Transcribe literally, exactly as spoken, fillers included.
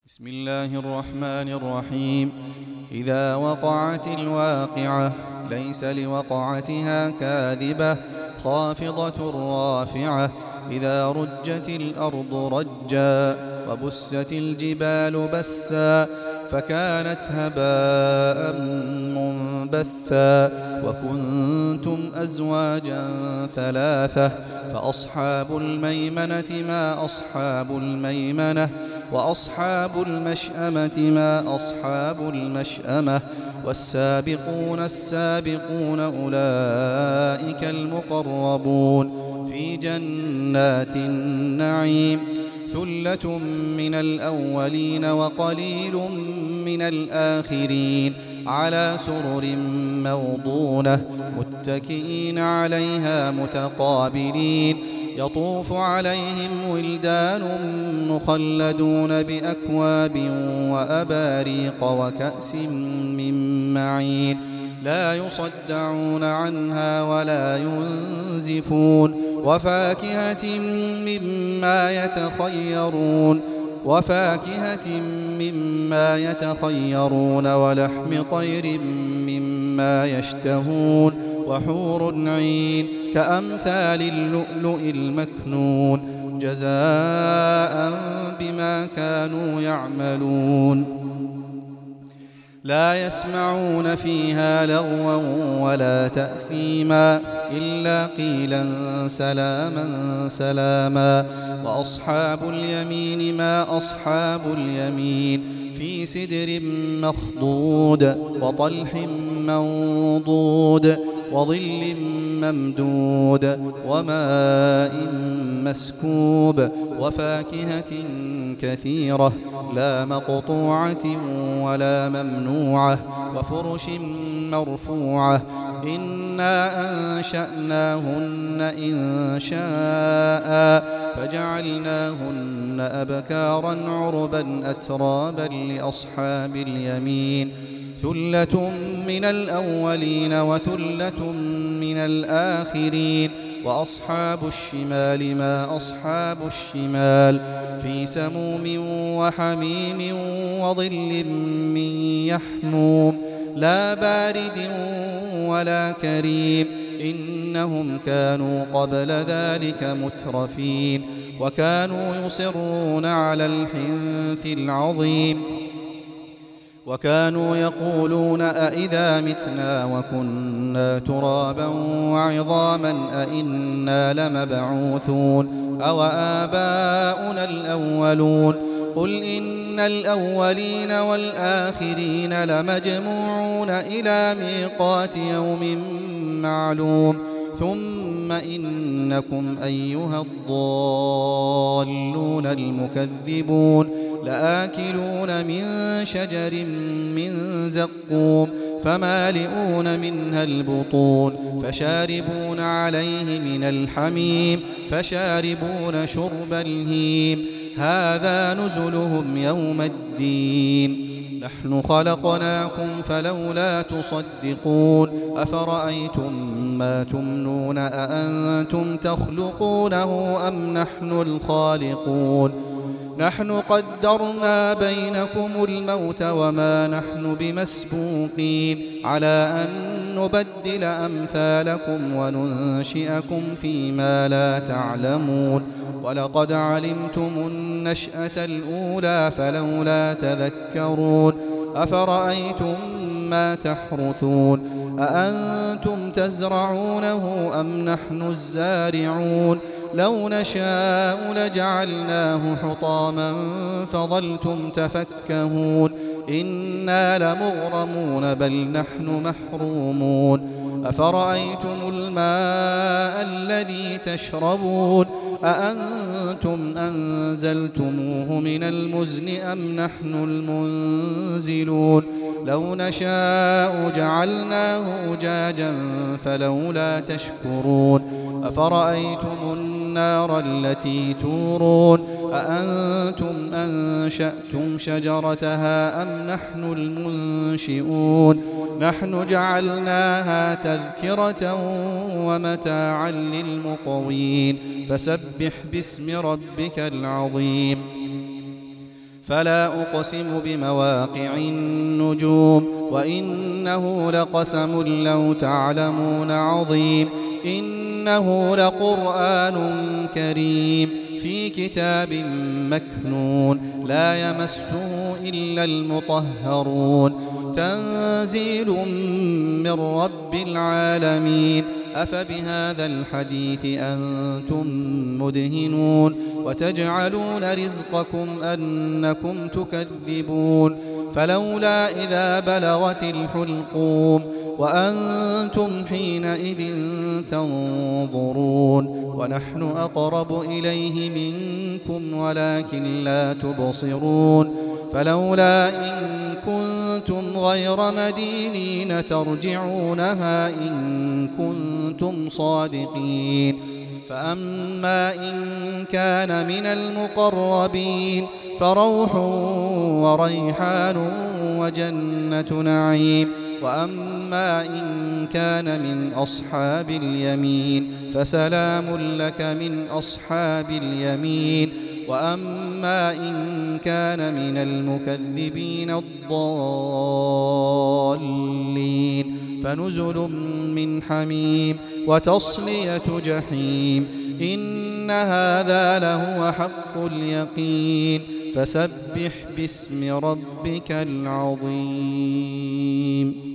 بسم الله الرحمن الرحيم. إذا وقعت الواقعة ليس لوقعتها كاذبة خافضة رافعة. إذا رجت الأرض رجا وبست الجبال بسا فكانت هباء منبثا وكنتم أزواجا ثلاثة فأصحاب الميمنة ما أصحاب الميمنة وأصحاب المشأمة ما أصحاب المشأمة والسابقون السابقون أولئك المقربون في جنات النعيم. ثلة من الأولين وقليل من الآخرين على سرر موضونة متكئين عليها متقابلين. يطوف عليهم ولدان مخلدون بأكواب وأباريق وكأس من معين لا يصدعون عنها ولا ينزفون وفاكهة مما يتخيرون وفاكهة مما يتخيرون ولحم طير مما يشتهون وحور عين كأمثال اللؤلؤ المكنون جزاء بما كانوا يعملون. لا يسمعون فيها لغوا ولا تأثيما إلا قيلا سلاما سلاما. وأصحاب اليمين ما أصحاب اليمين في سدر مخضود وطلح منضود وظل ممدود وماء مسكوب وفاكهة كثيرة لا مقطوعة ولا ممنوعة وفرش مرفوعة. إنا أنشأناهن إن شاء فجعلناهن أبكارا عربا أترابا لأصحاب اليمين. ثلة من الأولين وثلة من الآخرين. وأصحاب الشمال ما أصحاب الشمال في سموم وحميم وظل من يحموم لا بارد ولا كريم. إنهم كانوا قبل ذلك مترفين وكانوا يصرون على الحنث العظيم وكانوا يقولون أئذا متنا وكنا ترابا وعظاما أئنا لمبعوثون أو آباؤنا الأولون. قل إن الأولين والآخرين لمجموعون إلى ميقات يوم معلوم ثم إنكم أيها الضالون المكذبون لآكلون من شجر من زقوم فمالئون منها البطون فشاربون عليه من الحميم فشاربون شرب الهيم. هذا نزلهم يوم الدين. نحن خلقناكم فلولا تصدقون. أفرأيتم ما تمنون أأنتم تخلقونه أم نحن الخالقون. نحن قدرنا بينكم الموت وما نحن بمسبوقين على أن نبدل أمثالكم وننشئكم فيما لا تعلمون. ولقد علمتم النشأة الأولى فلولا تذكرون. أفرأيتم ما تحرثون أأنتم تزرعونه أم نحن الزارعون. لو نشاء لجعلناه حطاما فظلتم تفكهون. إنا لمغرمون بل نحن محرومون. أفرأيتم الماء الذي تشربون أأنتم أنزلتموه من المزن أم نحن المنزلون. لو نشاء جعلناه أجاجا فلولا تشكرون. أفرأيتم النار التي تورون أأنتم أنشأتم شجرتها أم نحن المنشئون. نحن جعلناها تذكرة ومتاعا للمقوين. فسبح باسم ربك العظيم. فلا أقسم بمواقع النجوم وإنه لقسم لو تعلمون عظيم إنه لقرآن كريم في كتاب مكنون لا يمسه إلا المطهرون تنزيل من رب العالمين أفبهذا الحديث أنتم مدهنون وتجعلون رزقكم أنكم تكذبون فلولا إذا بلغت الحلقوم وأنتم حينئذ تنظرون ونحن أقرب إليه منكم ولكن لا تبصرون فلولا إن كنتم غير مدينين ترجعونها إن كنتم صادقين فأما إن كان من المقربين فروح وريحان وجنة نعيم وأما إن كان من أصحاب اليمين فسلام لك من أصحاب اليمين وأما إن كان من المكذبين الضالين فنزل من حميم وتصلية جحيم إن هذا لهو حق اليقين فسبح باسم ربك العظيم.